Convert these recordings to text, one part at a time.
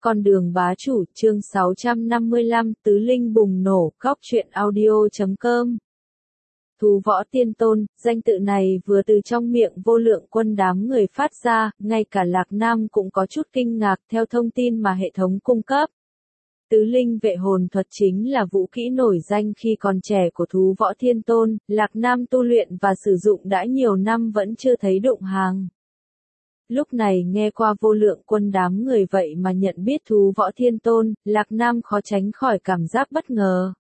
Con đường bá chủ, chương 655, tứ linh bùng nổ, góc truyện audio.com. Thú võ tiên tôn, danh tự này vừa từ trong miệng vô lượng quân đám người phát ra, ngay cả Lạc Nam cũng có chút kinh ngạc theo thông tin mà hệ thống cung cấp. Tứ linh vệ hồn thuật chính là vũ kỹ nổi danh khi còn trẻ của thú võ thiên tôn, Lạc Nam tu luyện và sử dụng đã nhiều năm vẫn chưa thấy đụng hàng. Lúc này nghe qua vô lượng quân đám người vậy mà nhận biết thú võ thiên tôn, Lạc Nam khó tránh khỏi cảm giác bất ngờ.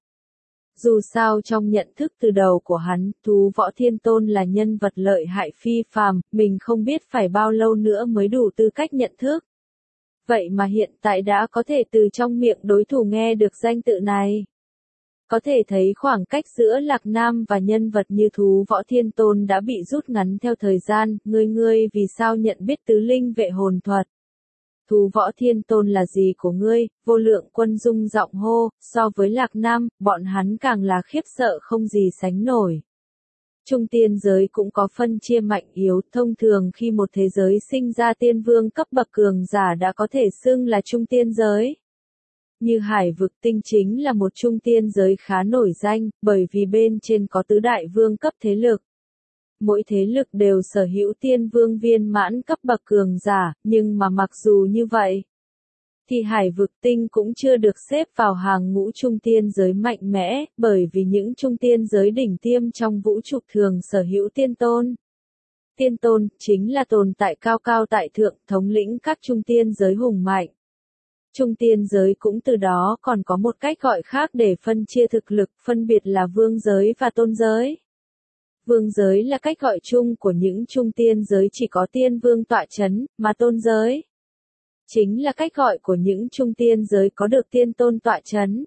Dù sao trong nhận thức từ đầu của hắn, thú võ thiên tôn là nhân vật lợi hại phi phàm, mình không biết phải bao lâu nữa mới đủ tư cách nhận thức. Vậy mà hiện tại đã có thể từ trong miệng đối thủ nghe được danh tự này. Có thể thấy khoảng cách giữa Lạc Nam và nhân vật như thú võ thiên tôn đã bị rút ngắn theo thời gian, ngươi vì sao nhận biết tứ linh vệ hồn thuật? Thú võ thiên tôn là gì của ngươi? Vô lượng quân rung giọng hô, so với Lạc Nam, bọn hắn càng là khiếp sợ không gì sánh nổi. Trung tiên giới cũng có phân chia mạnh yếu, thông thường khi một thế giới sinh ra tiên vương cấp bậc cường giả đã có thể xưng là trung tiên giới. Như Hải vực tinh chính là một trung tiên giới khá nổi danh, bởi vì bên trên có tứ đại vương cấp thế lực. Mỗi thế lực đều sở hữu tiên vương viên mãn cấp bậc cường giả, nhưng mà mặc dù như vậy, thì Hải vực tinh cũng chưa được xếp vào hàng ngũ trung tiên giới mạnh mẽ, bởi vì những trung tiên giới đỉnh tiêm trong vũ trụ thường sở hữu tiên tôn. Tiên tôn, chính là tồn tại cao cao tại thượng, thống lĩnh các trung tiên giới hùng mạnh. Trung tiên giới cũng từ đó còn có một cách gọi khác để phân chia thực lực, phân biệt là vương giới và tôn giới. Vương giới là cách gọi chung của những trung tiên giới chỉ có tiên vương tọa chấn, mà tôn giới chính là cách gọi của những trung tiên giới có được tiên tôn tọa chấn.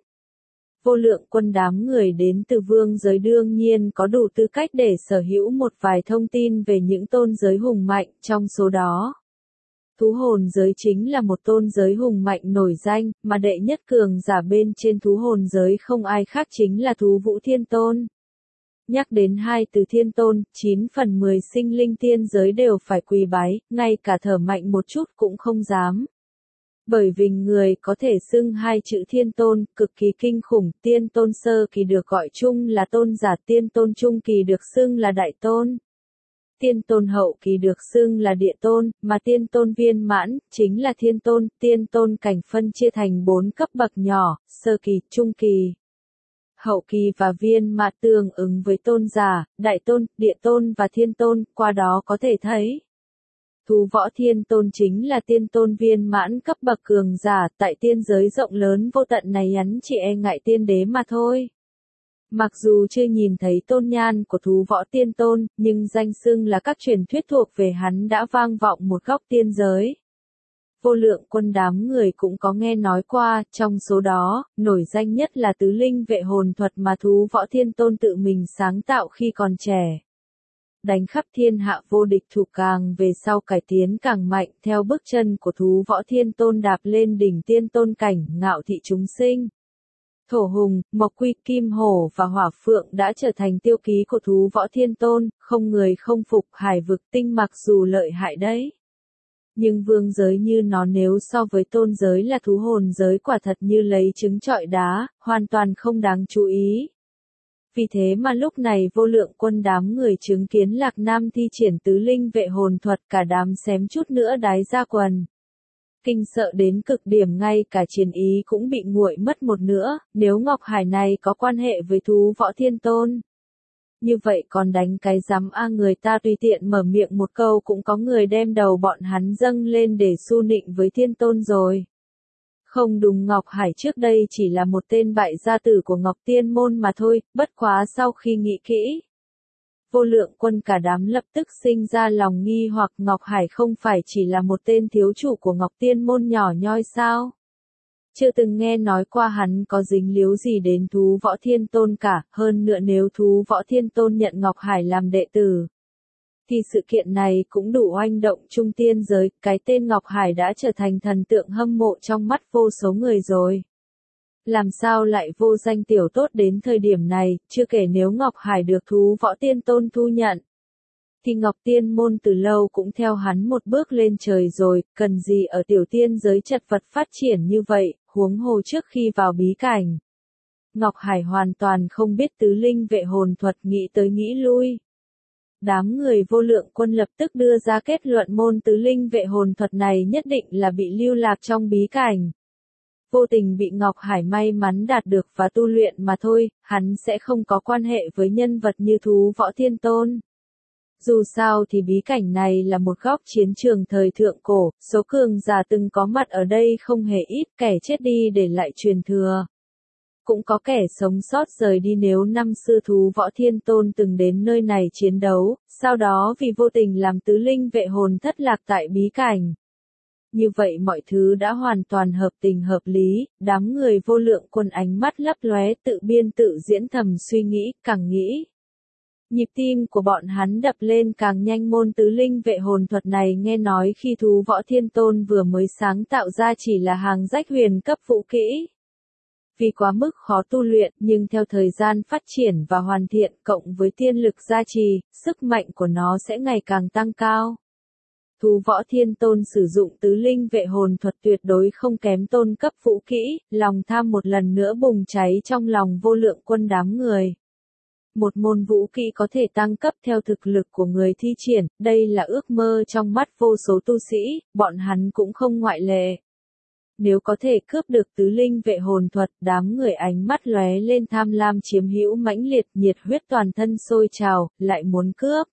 Vô lượng quân đám người đến từ vương giới đương nhiên có đủ tư cách để sở hữu một vài thông tin về những tôn giới hùng mạnh, trong số đó. Thú hồn giới chính là một tôn giới hùng mạnh nổi danh, mà đệ nhất cường giả bên trên thú hồn giới không ai khác chính là thú vũ thiên tôn. Nhắc đến hai từ thiên tôn, 9 phần 10 sinh linh tiên giới đều phải quỳ bái, ngay cả thở mạnh một chút cũng không dám. Bởi vì người có thể xưng hai chữ thiên tôn, cực kỳ kinh khủng, tiên tôn sơ kỳ được gọi chung là tôn giả, tiên tôn trung kỳ được xưng là đại tôn. Tiên tôn hậu kỳ được xưng là địa tôn, mà tiên tôn viên mãn, chính là thiên tôn, tiên tôn cảnh phân chia thành 4 cấp bậc nhỏ, sơ kỳ, trung kỳ, hậu kỳ và viên mãn tương ứng với tôn giả, đại tôn, địa tôn và thiên tôn, qua đó có thể thấy. Thú võ thiên tôn chính là tiên tôn viên mãn cấp bậc cường giả, tại tiên giới rộng lớn vô tận này hắn chỉ e ngại tiên đế mà thôi. Mặc dù chưa nhìn thấy tôn nhan của thú võ tiên tôn, nhưng danh xưng là các truyền thuyết thuộc về hắn đã vang vọng một góc tiên giới. Vô lượng quân đám người cũng có nghe nói qua, trong số đó, nổi danh nhất là tứ linh vệ hồn thuật mà thú võ thiên tôn tự mình sáng tạo khi còn trẻ. Đánh khắp thiên hạ vô địch thủ, càng về sau cải tiến càng mạnh, theo bước chân của thú võ thiên tôn đạp lên đỉnh tiên tôn cảnh, ngạo thị chúng sinh. Thổ hùng, mộc quy, kim hổ và hỏa phượng đã trở thành tiêu ký của thú võ thiên tôn, không người không phục. Hải vực tinh mặc dù lợi hại đấy, nhưng vương giới như nó nếu so với tôn giới là thú hồn giới quả thật như lấy trứng trọi đá, hoàn toàn không đáng chú ý. Vì thế mà lúc này vô lượng quân đám người chứng kiến Lạc Nam thi triển tứ linh vệ hồn thuật, cả đám xém chút nữa đái ra quần. Kinh sợ đến cực điểm, ngay cả chiến ý cũng bị nguội mất một nửa, nếu Ngọc Hải này có quan hệ với thú võ thiên tôn. Như vậy còn đánh cái rắm a, người ta tùy tiện mở miệng một câu cũng có người đem đầu bọn hắn dâng lên để xu nịnh với thiên tôn rồi. Không đúng, Ngọc Hải trước đây chỉ là một tên bại gia tử của Ngọc Tiên Môn mà thôi, bất quá sau khi nghĩ kỹ, vô lượng quân cả đám lập tức sinh ra lòng nghi hoặc, Ngọc Hải không phải chỉ là một tên thiếu chủ của Ngọc Tiên Môn nhỏ nhoi sao? Chưa từng nghe nói qua hắn có dính líu gì đến thú võ thiên tôn cả, hơn nữa nếu thú võ thiên tôn nhận Ngọc Hải làm đệ tử, thì sự kiện này cũng đủ oanh động trung tiên giới, cái tên Ngọc Hải đã trở thành thần tượng hâm mộ trong mắt vô số người rồi. Làm sao lại vô danh tiểu tốt đến thời điểm này, chưa kể nếu Ngọc Hải được thú võ tiên tôn thu nhận, thì Ngọc Tiên môn từ lâu cũng theo hắn một bước lên trời rồi, cần gì ở tiểu tiên giới chật vật phát triển như vậy, huống hồ trước khi vào bí cảnh. Ngọc Hải hoàn toàn không biết tứ linh vệ hồn thuật, nghĩ tới nghĩ lui. Đám người Vô Lượng Quân lập tức đưa ra kết luận môn tứ linh vệ hồn thuật này nhất định là bị lưu lạc trong bí cảnh. Vô tình bị Ngọc Hải may mắn đạt được và tu luyện mà thôi, hắn sẽ không có quan hệ với nhân vật như Thú Võ Thiên Tôn. Dù sao thì bí cảnh này là một góc chiến trường thời thượng cổ, số cường giả từng có mặt ở đây không hề ít, kẻ chết đi để lại truyền thừa. Cũng có kẻ sống sót rời đi, nếu năm xưa Thú Võ Thiên Tôn từng đến nơi này chiến đấu, sau đó vì vô tình làm tứ linh vệ hồn thất lạc tại bí cảnh. Như vậy mọi thứ đã hoàn toàn hợp tình hợp lý, đám người Vô Lượng Quân ánh mắt lấp lóe, tự biên tự diễn thầm suy nghĩ, càng nghĩ. Nhịp tim của bọn hắn đập lên càng nhanh. Môn tứ linh vệ hồn thuật này nghe nói khi Thú Võ Thiên Tôn vừa mới sáng tạo ra chỉ là hàng rách huyền cấp vũ kỹ. Vì quá mức khó tu luyện, nhưng theo thời gian phát triển và hoàn thiện cộng với tiên lực gia trì, sức mạnh của nó sẽ ngày càng tăng cao. Thú Võ Thiên Tôn sử dụng tứ linh vệ hồn thuật tuyệt đối không kém tôn cấp vũ kỹ, lòng tham một lần nữa bùng cháy trong lòng Vô Lượng Quân đám người. Một môn vũ kỹ có thể tăng cấp theo thực lực của người thi triển, đây là ước mơ trong mắt vô số tu sĩ, bọn hắn cũng không ngoại lệ. Nếu có thể cướp được tứ linh vệ hồn thuật, đám người ánh mắt lóe lên tham lam chiếm hữu mãnh liệt, nhiệt huyết toàn thân sôi trào, lại muốn cướp.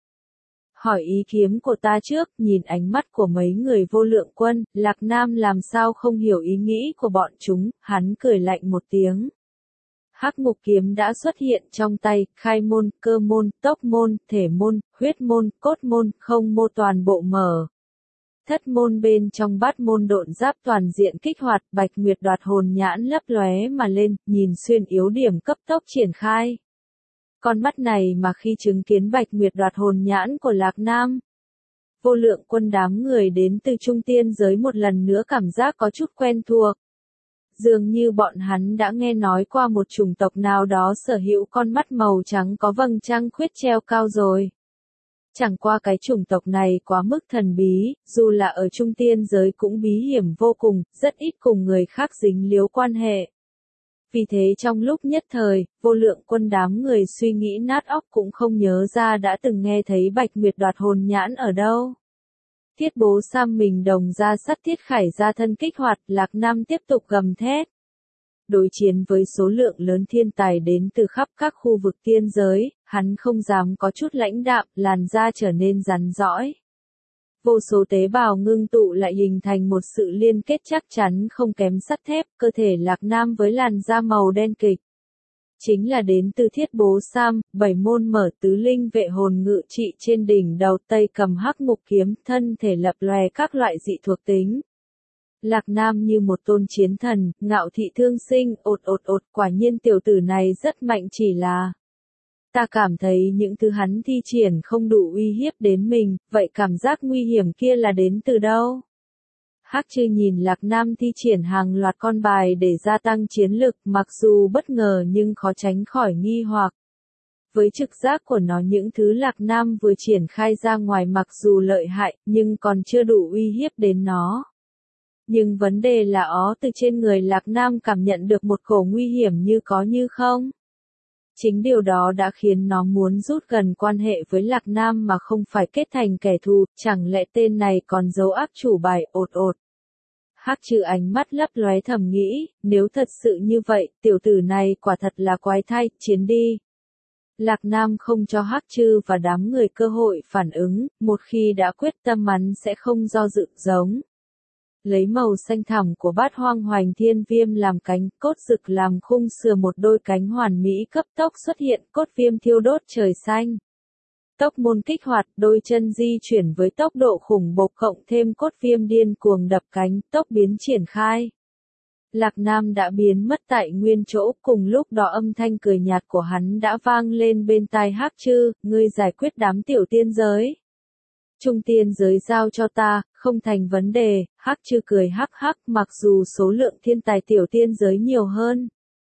Hỏi ý kiếm của ta trước, nhìn ánh mắt của mấy người Vô Lượng Quân, Lạc Nam làm sao không hiểu ý nghĩ của bọn chúng, hắn cười lạnh một tiếng. Hắc Ngục kiếm đã xuất hiện trong tay, khai môn, cơ môn, tốc môn, thể môn, huyết môn, cốt môn, không mô toàn bộ mở. Thất môn bên trong bát môn độn giáp toàn diện kích hoạt, Bạch Nguyệt đoạt hồn nhãn lấp lóe mà lên, nhìn xuyên yếu điểm cấp tốc triển khai. Con mắt này mà khi chứng kiến Bạch Nguyệt đoạt hồn nhãn của Lạc Nam. Vô Lượng Quân đám người đến từ trung tiên giới một lần nữa cảm giác có chút quen thuộc. Dường như bọn hắn đã nghe nói qua một chủng tộc nào đó sở hữu con mắt màu trắng có vầng trăng khuyết treo cao rồi. Chẳng qua cái chủng tộc này quá mức thần bí, dù là ở trung tiên giới cũng bí hiểm vô cùng, rất ít cùng người khác dính líu quan hệ. Vì thế trong lúc nhất thời, Vô Lượng Quân đám người suy nghĩ nát óc cũng không nhớ ra đã từng nghe thấy Bạch Nguyệt đoạt hồn nhãn ở đâu. Thiết Bố Sam mình đồng ra sắt thiết khải ra thân kích hoạt, Lạc Nam tiếp tục gầm thét. Đối chiến với số lượng lớn thiên tài đến từ khắp các khu vực tiên giới, hắn không dám có chút lãnh đạm, làn da trở nên rắn rõi. Vô số tế bào ngưng tụ lại hình thành một sự liên kết chắc chắn không kém sắt thép, cơ thể Lạc Nam với làn da màu đen kịch. Chính là đến từ Thiết Bố Sam, 7 môn mở tứ linh vệ hồn ngự trị trên đỉnh đầu, tay cầm Hắc Ngục kiếm, thân thể lập lòe các loại dị thuộc tính. Lạc Nam như một tôn chiến thần, ngạo thị thương sinh, quả nhiên tiểu tử này rất mạnh, chỉ là ta cảm thấy những thứ hắn thi triển không đủ uy hiếp đến mình, vậy cảm giác nguy hiểm kia là đến từ đâu? Hắc Trư nhìn Lạc Nam thi triển hàng loạt con bài để gia tăng chiến lực, mặc dù bất ngờ nhưng khó tránh khỏi nghi hoặc. Với trực giác của nó những thứ Lạc Nam vừa triển khai ra ngoài mặc dù lợi hại, nhưng còn chưa đủ uy hiếp đến nó. Nhưng vấn đề là từ trên người Lạc Nam cảm nhận được một cổ nguy hiểm như có như không. Chính điều đó đã khiến nó muốn rút gần quan hệ với Lạc Nam mà không phải kết thành kẻ thù, chẳng lẽ tên này còn giấu ác chủ bài, Hắc Trư ánh mắt lấp lóe thầm nghĩ, nếu thật sự như vậy, tiểu tử này quả thật là quái thai, chiến đi. Lạc Nam không cho Hắc Trư và đám người cơ hội phản ứng, một khi đã quyết tâm hắn sẽ không do dự giống. Lấy màu xanh thẳm của bát hoang hoành thiên viêm làm cánh, cốt rực làm khung sườn, một đôi cánh hoàn mỹ cấp tốc xuất hiện, cốt viêm thiêu đốt trời xanh. Tốc môn kích hoạt, đôi chân di chuyển với tốc độ khủng bộc cộng thêm cốt viêm điên cuồng đập cánh, tốc biến triển khai. Lạc Nam đã biến mất tại nguyên chỗ, cùng lúc đó âm thanh cười nhạt của hắn đã vang lên bên tai Hắc Trư, ngươi giải quyết đám tiểu tiên giới. Trung tiên giới giao cho ta, không thành vấn đề, Hắc Trư cười hắc hắc, mặc dù số lượng thiên tài tiểu tiên giới nhiều hơn.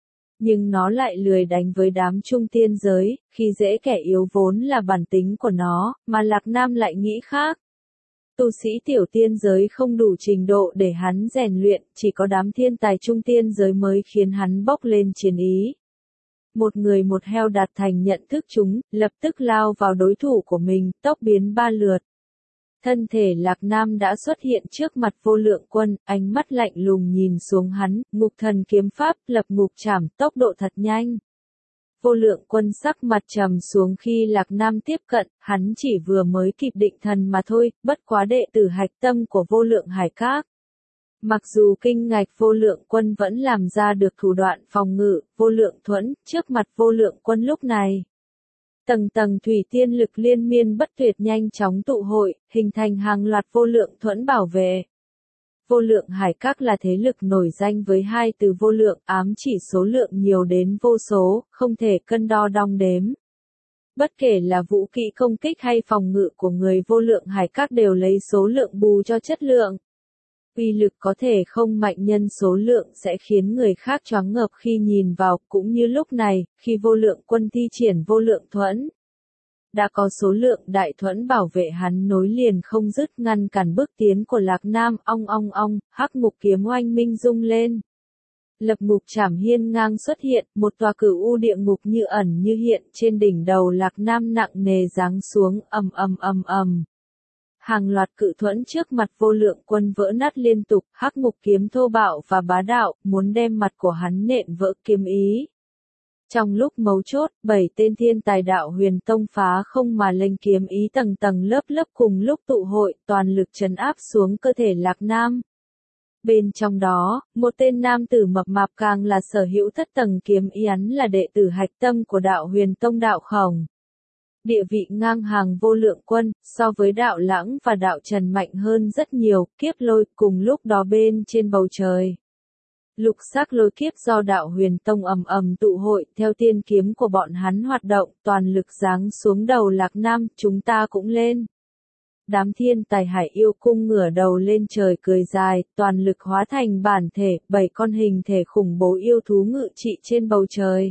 Nhưng nó lại lười đánh với đám trung tiên giới, khi dễ kẻ yếu vốn là bản tính của nó, mà Lạc Nam lại nghĩ khác. Tu sĩ tiểu tiên giới không đủ trình độ để hắn rèn luyện, chỉ có đám thiên tài trung tiên giới mới khiến hắn bốc lên chiến ý. Một người một heo đạt thành nhận thức chúng, lập tức lao vào đối thủ của mình, tốc biến 3 lượt. Thân thể Lạc Nam đã xuất hiện trước mặt Vô Lượng Quân, ánh mắt lạnh lùng nhìn xuống hắn, ngục thần kiếm pháp, lập ngục trảm, tốc độ thật nhanh. Vô Lượng Quân sắc mặt trầm xuống khi Lạc Nam tiếp cận, hắn chỉ vừa mới kịp định thần mà thôi, bất quá đệ tử hạch tâm của Vô Lượng Hải Các. Mặc dù kinh ngạch Vô Lượng Quân vẫn làm ra được thủ đoạn phòng ngự, Vô Lượng Thuẫn, trước mặt Vô Lượng Quân lúc này. Tầng tầng thủy tiên lực liên miên bất tuyệt nhanh chóng tụ hội, hình thành hàng loạt Vô Lượng Thuẫn bảo vệ. Vô Lượng Hải Các là thế lực nổi danh với hai từ vô lượng, ám chỉ số lượng nhiều đến vô số, không thể cân đo đong đếm. Bất kể là vũ kỹ công kích hay phòng ngự của người Vô Lượng Hải Các đều lấy số lượng bù cho chất lượng. Uy lực có thể không mạnh nhân số lượng sẽ khiến người khác choáng ngợp khi nhìn vào, cũng như lúc này, khi Vô Lượng Quân thi triển Vô Lượng Thuẫn. Đã có số lượng đại thuẫn bảo vệ hắn nối liền không dứt ngăn cản bước tiến của Lạc Nam, ong, hắc ngục kiếm oanh minh rung lên. Lập ngục trảm hiên ngang xuất hiện, một tòa cửu u địa ngục như ẩn như hiện trên đỉnh đầu Lạc Nam nặng nề giáng xuống, ầm. Hàng loạt cự thuẫn trước mặt Vô Lượng Quân vỡ nát liên tục, hắc ngục kiếm thô bạo và bá đạo, muốn đem mặt của hắn nện vỡ kiếm ý. Trong lúc mấu chốt, 7 tên thiên tài đạo huyền tông phá không mà lên kiếm ý tầng tầng lớp cùng lúc tụ hội, toàn lực trấn áp xuống cơ thể Lạc Nam. Bên trong đó, một tên nam tử mập mạp càng là sở hữu thất tầng kiếm ý, hắn là đệ tử hạch tâm của đạo huyền tông đạo khổng. Địa vị ngang hàng Vô Lượng Quân, so với đạo lãng và đạo trần mạnh hơn rất nhiều, kiếp lôi cùng lúc đó bên trên bầu trời. Lục sắc lôi kiếp do đạo huyền tông ầm tụ hội, theo tiên kiếm của bọn hắn hoạt động, toàn lực giáng xuống đầu Lạc Nam, chúng ta cũng lên. Đám thiên tài hải yêu cung ngửa đầu lên trời cười dài, toàn lực hóa thành bản thể, 7 con hình thể khủng bố yêu thú ngự trị trên bầu trời.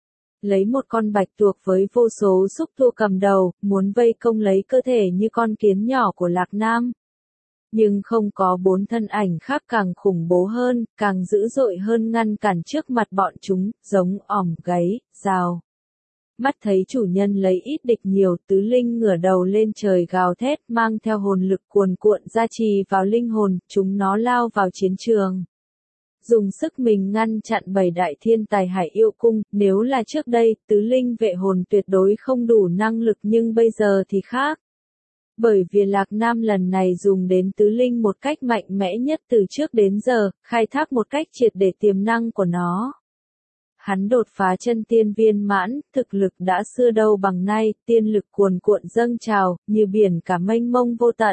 Lấy một con bạch tuộc với vô số xúc tua cầm đầu, muốn vây công lấy cơ thể như con kiến nhỏ của Lạc Nam. Nhưng không có 4 thân ảnh khác càng khủng bố hơn, càng dữ dội hơn ngăn cản trước mặt bọn chúng, giống ỏm gáy, rào. Mắt thấy chủ nhân lấy ít địch nhiều, tứ linh ngửa đầu lên trời gào thét, mang theo hồn lực cuồn cuộn gia trì vào linh hồn, chúng nó lao vào chiến trường. Dùng sức mình ngăn chặn 7 đại thiên tài hải yêu cung, nếu là trước đây, tứ linh vệ hồn tuyệt đối không đủ năng lực nhưng bây giờ thì khác. Bởi vì Lạc Nam lần này dùng đến tứ linh một cách mạnh mẽ nhất từ trước đến giờ, khai thác một cách triệt để tiềm năng của nó. Hắn đột phá chân tiên viên mãn, thực lực đã xưa đâu bằng nay, tiên lực cuồn cuộn dâng trào, như biển cả mênh mông vô tận.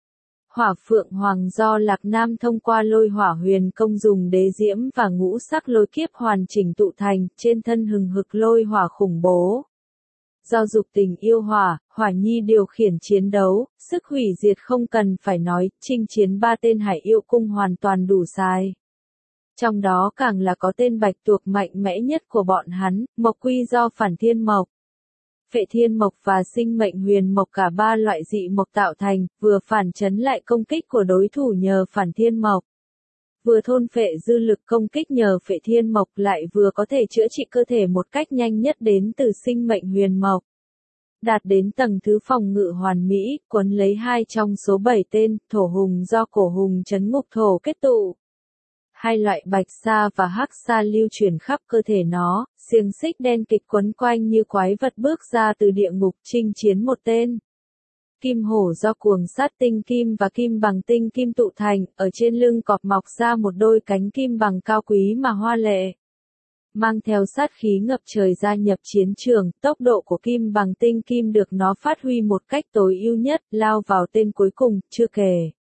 Hỏa Phượng Hoàng do Lạc Nam thông qua lôi hỏa huyền công dùng đế diễm và ngũ sắc lôi kiếp hoàn chỉnh tụ thành, trên thân hừng hực lôi hỏa khủng bố. Do dục tình yêu hỏa, Hỏa Nhi điều khiển chiến đấu, sức hủy diệt không cần phải nói, chinh chiến 3 tên hải yêu cung hoàn toàn đủ sai. Trong đó càng là có tên bạch tuộc mạnh mẽ nhất của bọn hắn, mộc quy do phản thiên mộc. Phệ thiên mộc và sinh mệnh huyền mộc cả 3 loại dị mộc tạo thành, vừa phản chấn lại công kích của đối thủ nhờ phản thiên mộc. Vừa thôn phệ dư lực công kích nhờ phệ thiên mộc lại vừa có thể chữa trị cơ thể một cách nhanh nhất đến từ sinh mệnh huyền mộc. Đạt đến tầng thứ phòng ngự hoàn mỹ, quấn lấy 2 trong số 7 tên, thổ hùng do cổ hùng trấn ngục thổ kết tụ. 2 loại bạch sa và hắc sa lưu chuyển khắp cơ thể nó, xiềng xích đen kịch quấn quanh như quái vật bước ra từ địa ngục chinh chiến một tên. Kim hổ do cuồng sát tinh kim và kim bằng tinh kim tụ thành, ở trên lưng cọp mọc ra một đôi cánh kim bằng cao quý mà hoa lệ. Mang theo sát khí ngập trời gia nhập chiến trường, tốc độ của kim bằng tinh kim được nó phát huy một cách tối ưu nhất, lao vào tên cuối cùng, chưa kể.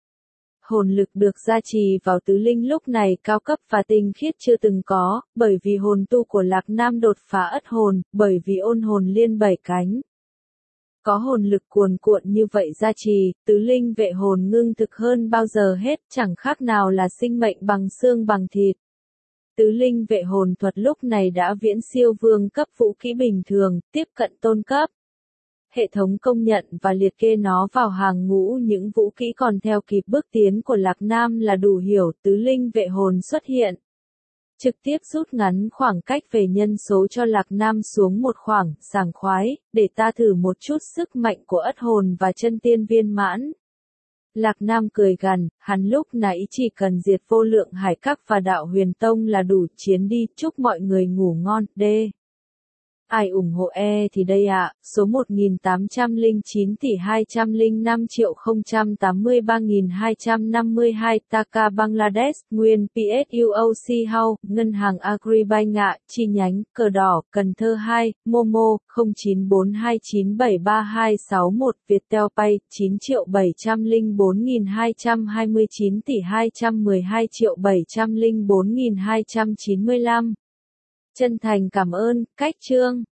Hồn lực được gia trì vào tứ linh lúc này cao cấp và tinh khiết chưa từng có, bởi vì hồn tu của Lạc Nam đột phá ất hồn, bởi vì ôn hồn liên 7 cánh. Có hồn lực cuồn cuộn như vậy gia trì, tứ linh vệ hồn ngưng thực hơn bao giờ hết, chẳng khác nào là sinh mệnh bằng xương bằng thịt. Tứ linh vệ hồn thuật lúc này đã viễn siêu vương cấp vũ khí bình thường, tiếp cận tôn cấp. Hệ thống công nhận và liệt kê nó vào hàng ngũ những vũ khí còn theo kịp bước tiến của Lạc Nam là đủ hiểu. Tứ linh vệ hồn xuất hiện, trực tiếp rút ngắn khoảng cách về nhân số cho Lạc Nam xuống một khoảng sảng khoái, để ta thử một chút sức mạnh của ất hồn và chân tiên viên mãn. Lạc Nam cười gằn, hắn lúc nãy chỉ cần diệt vô lượng hải các và đạo huyền tông là đủ, chiến đi, chúc mọi người ngủ ngon, D. Ai ủng hộ thì đây ạ, số 1809 tỷ 205.083.252 Taka Bangladesh, nguyên PSUOC House, Ngân hàng Agribank ạ, chi nhánh, Cờ Đỏ, Cần Thơ 2, Momo, 0942973261, Viettel Pay, 9.704.229 tỷ 212.704.295. Chân thành cảm ơn, cách chương.